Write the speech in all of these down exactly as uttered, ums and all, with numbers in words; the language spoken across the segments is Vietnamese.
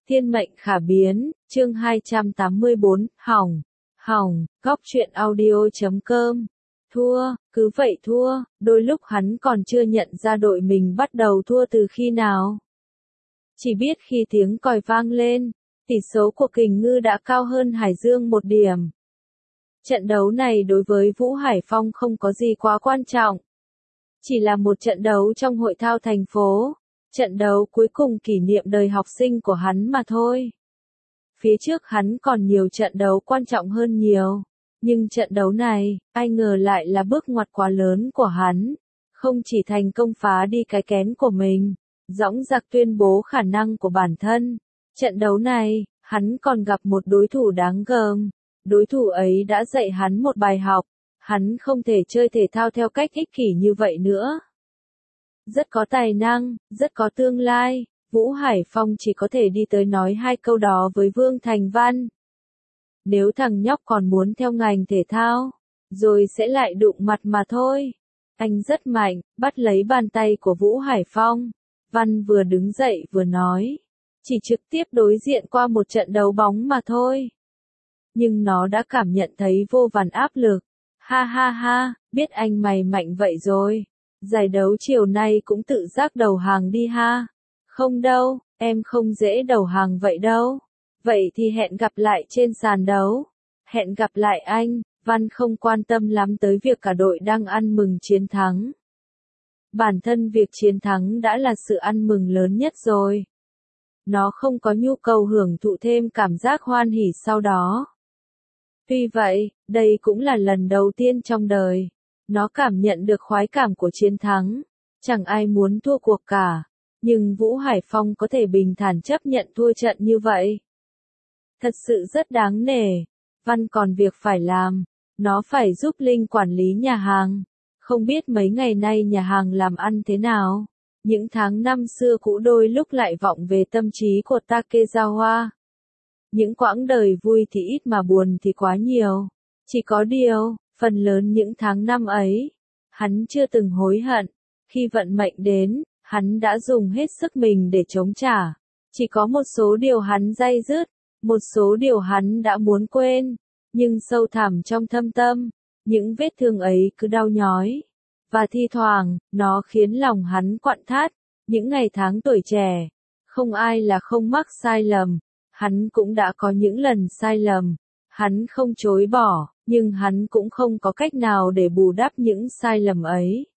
Thiên mệnh khả biến, chương hai trăm tám mươi bốn, hỏng, hỏng, góc truyện audio chấm com. Thua, cứ vậy thua, đôi lúc hắn còn chưa nhận ra đội mình bắt đầu thua từ khi nào. Chỉ biết khi tiếng còi vang lên, tỷ số của Kình Ngư đã cao hơn Hải Dương một điểm. Trận đấu này đối với Vũ Hải Phong không có gì quá quan trọng. Chỉ là một trận đấu trong hội thao thành phố. Trận đấu cuối cùng kỷ niệm đời học sinh của hắn mà thôi. Phía trước hắn còn nhiều trận đấu quan trọng hơn nhiều. Nhưng trận đấu này, ai ngờ lại là bước ngoặt quá lớn của hắn. Không chỉ thành công phá đi cái kén của mình, dõng dạc tuyên bố khả năng của bản thân. Trận đấu này, hắn còn gặp một đối thủ đáng gờm. Đối thủ ấy đã dạy hắn một bài học. Hắn không thể chơi thể thao theo cách ích kỷ như vậy nữa. Rất có tài năng, rất có tương lai, Vũ Hải Phong chỉ có thể đi tới nói hai câu đó với Vương Thành Văn. Nếu thằng nhóc còn muốn theo ngành thể thao, rồi sẽ lại đụng mặt mà thôi. Anh rất mạnh, bắt lấy bàn tay của Vũ Hải Phong. Văn vừa đứng dậy vừa nói. Chỉ trực tiếp đối diện qua một trận đấu bóng mà thôi. Nhưng nó đã cảm nhận thấy vô vàn áp lực. Ha ha ha, biết anh mày mạnh vậy rồi. Giải đấu chiều nay cũng tự giác đầu hàng đi ha. Không đâu, em không dễ đầu hàng vậy đâu. Vậy thì hẹn gặp lại trên sàn đấu. Hẹn gặp lại anh. Văn không quan tâm lắm tới việc cả đội đang ăn mừng chiến thắng. Bản thân việc chiến thắng đã là sự ăn mừng lớn nhất rồi. Nó không có nhu cầu hưởng thụ thêm cảm giác hoan hỉ sau đó. Tuy vậy, đây cũng là lần đầu tiên trong đời. Nó cảm nhận được khoái cảm của chiến thắng. Chẳng ai muốn thua cuộc cả. Nhưng Vũ Hải Phong có thể bình thản chấp nhận thua trận như vậy. Thật sự rất đáng nể. Văn còn việc phải làm. Nó phải giúp Linh quản lý nhà hàng. Không biết mấy ngày nay nhà hàng làm ăn thế nào. Những tháng năm xưa cũ đôi lúc lại vọng về tâm trí của Takezawa. Những quãng đời vui thì ít mà buồn thì quá nhiều. Chỉ có điều, phần lớn những tháng năm ấy, hắn chưa từng hối hận. Khi vận mệnh đến, hắn đã dùng hết sức mình để chống trả. Chỉ có một số điều hắn day dứt, một số điều hắn đã muốn quên. Nhưng sâu thẳm trong thâm tâm, những vết thương ấy cứ đau nhói. Và thi thoảng, nó khiến lòng hắn quặn thắt. Những ngày tháng tuổi trẻ, không ai là không mắc sai lầm. Hắn cũng đã có những lần sai lầm. Hắn không chối bỏ, nhưng hắn cũng không có cách nào để bù đắp những sai lầm ấy.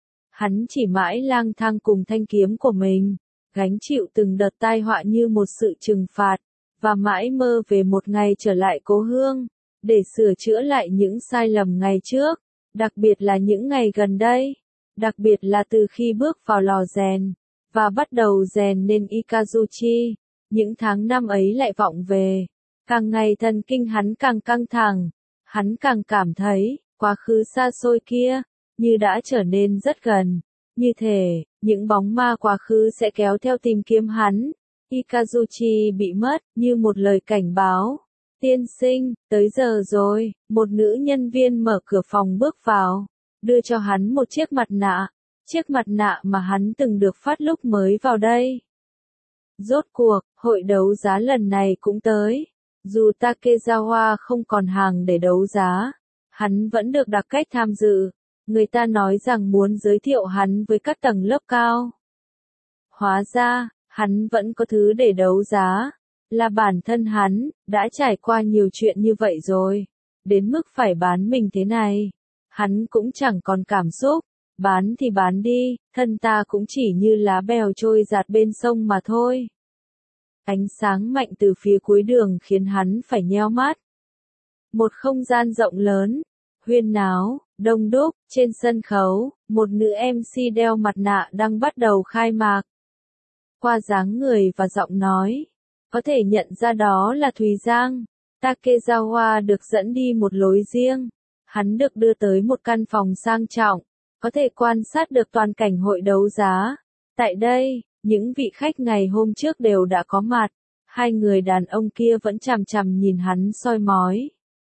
Hắn chỉ mãi lang thang cùng thanh kiếm của mình, gánh chịu từng đợt tai họa như một sự trừng phạt, và mãi mơ về một ngày trở lại cố hương, để sửa chữa lại những sai lầm ngày trước, đặc biệt là những ngày gần đây, đặc biệt là từ khi bước vào lò rèn, và bắt đầu rèn nên Ikazuchi, những tháng năm ấy lại vọng về. Càng ngày thần kinh hắn càng căng thẳng, hắn càng cảm thấy, quá khứ xa xôi kia, như đã trở nên rất gần. Như thể, những bóng ma quá khứ sẽ kéo theo tìm kiếm hắn. Ikazuchi bị mất, như một lời cảnh báo. Tiên sinh, tới giờ rồi, một nữ nhân viên mở cửa phòng bước vào, đưa cho hắn một chiếc mặt nạ. Chiếc mặt nạ mà hắn từng được phát lúc mới vào đây. Rốt cuộc, hội đấu giá lần này cũng tới. Dù Takezawa không còn hàng để đấu giá, hắn vẫn được đặc cách tham dự. Người ta nói rằng muốn giới thiệu hắn với các tầng lớp cao. Hóa ra, hắn vẫn có thứ để đấu giá. Là bản thân hắn, đã trải qua nhiều chuyện như vậy rồi. Đến mức phải bán mình thế này. Hắn cũng chẳng còn cảm xúc. Bán thì bán đi, thân ta cũng chỉ như lá bèo trôi giạt bên sông mà thôi. Ánh sáng mạnh từ phía cuối đường khiến hắn phải nheo mắt. Một không gian rộng lớn, huyên náo, đông đúc, trên sân khấu, một nữ em xê đeo mặt nạ đang bắt đầu khai mạc. Qua dáng người và giọng nói, có thể nhận ra đó là Thùy Giang. Takezawa được dẫn đi một lối riêng. Hắn được đưa tới một căn phòng sang trọng, có thể quan sát được toàn cảnh hội đấu giá. Tại đây, những vị khách ngày hôm trước đều đã có mặt. Hai người đàn ông kia vẫn chằm chằm nhìn hắn soi mói.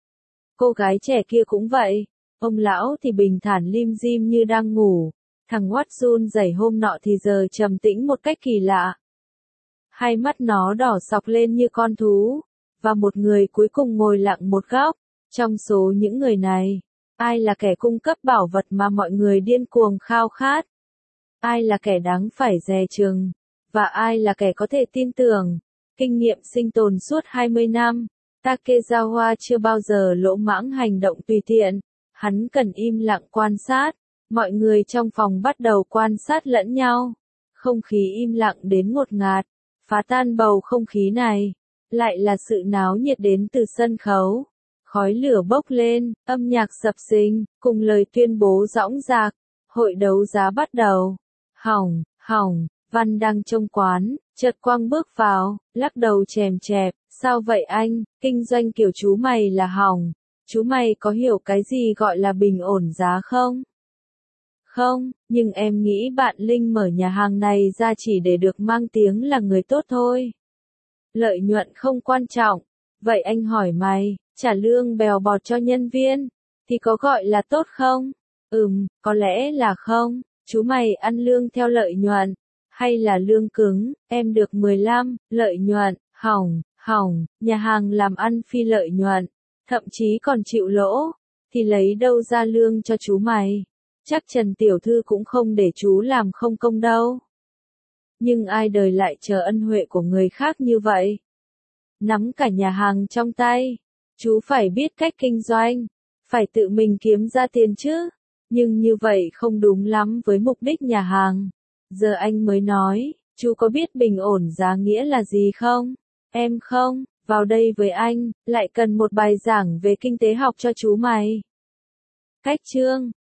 Cô gái trẻ kia cũng vậy. Ông lão thì bình thản lim dim như đang ngủ. Thằng Watson rẩy hôm nọ thì giờ trầm tĩnh một cách kỳ lạ. hai mắt nó đỏ sọc lên như con thú, và một người cuối cùng ngồi lặng một góc. Trong số những người này, ai là kẻ cung cấp bảo vật mà mọi người điên cuồng khao khát? Ai là kẻ đáng phải dè chừng? Và ai là kẻ có thể tin tưởng? Kinh nghiệm sinh tồn suốt hai mươi năm, Takezawa chưa bao giờ lỗ mãng hành động tùy tiện. Hắn cần im lặng quan sát. Mọi người trong phòng bắt đầu quan sát lẫn nhau. Không khí im lặng đến ngột ngạt. Phá tan bầu không khí này, lại là sự náo nhiệt đến từ sân khấu. Khói lửa bốc lên, âm nhạc sập sình, cùng lời tuyên bố dõng dạc. Hội đấu giá bắt đầu. Hỏng, hỏng, Văn đang trong quán, chợt Quang bước vào, lắc đầu chèm chẹp. Sao vậy anh, kinh doanh kiểu chú mày là hỏng. Chú mày có hiểu cái gì gọi là bình ổn giá không? Không, nhưng em nghĩ bạn Linh mở nhà hàng này ra chỉ để được mang tiếng là người tốt thôi. Lợi nhuận không quan trọng. Vậy anh hỏi mày, trả lương bèo bọt cho nhân viên, thì có gọi là tốt không? Ừm, có lẽ là không. Chú mày ăn lương theo lợi nhuận, hay là lương cứng, em được mười lăm, lợi nhuận, hỏng, hỏng, nhà hàng làm ăn phi lợi nhuận, thậm chí còn chịu lỗ, thì lấy đâu ra lương cho chú mày? Chắc Trần Tiểu Thư cũng không để chú làm không công đâu. Nhưng ai đời lại chờ ân huệ của người khác như vậy? Nắm cả nhà hàng trong tay, chú phải biết cách kinh doanh, phải tự mình kiếm ra tiền chứ. Nhưng như vậy không đúng lắm với mục đích nhà hàng. Giờ anh mới nói, chú có biết bình ổn giá nghĩa là gì không? Em không, vào đây với anh, lại cần một bài giảng về kinh tế học cho chú mày. Cách chương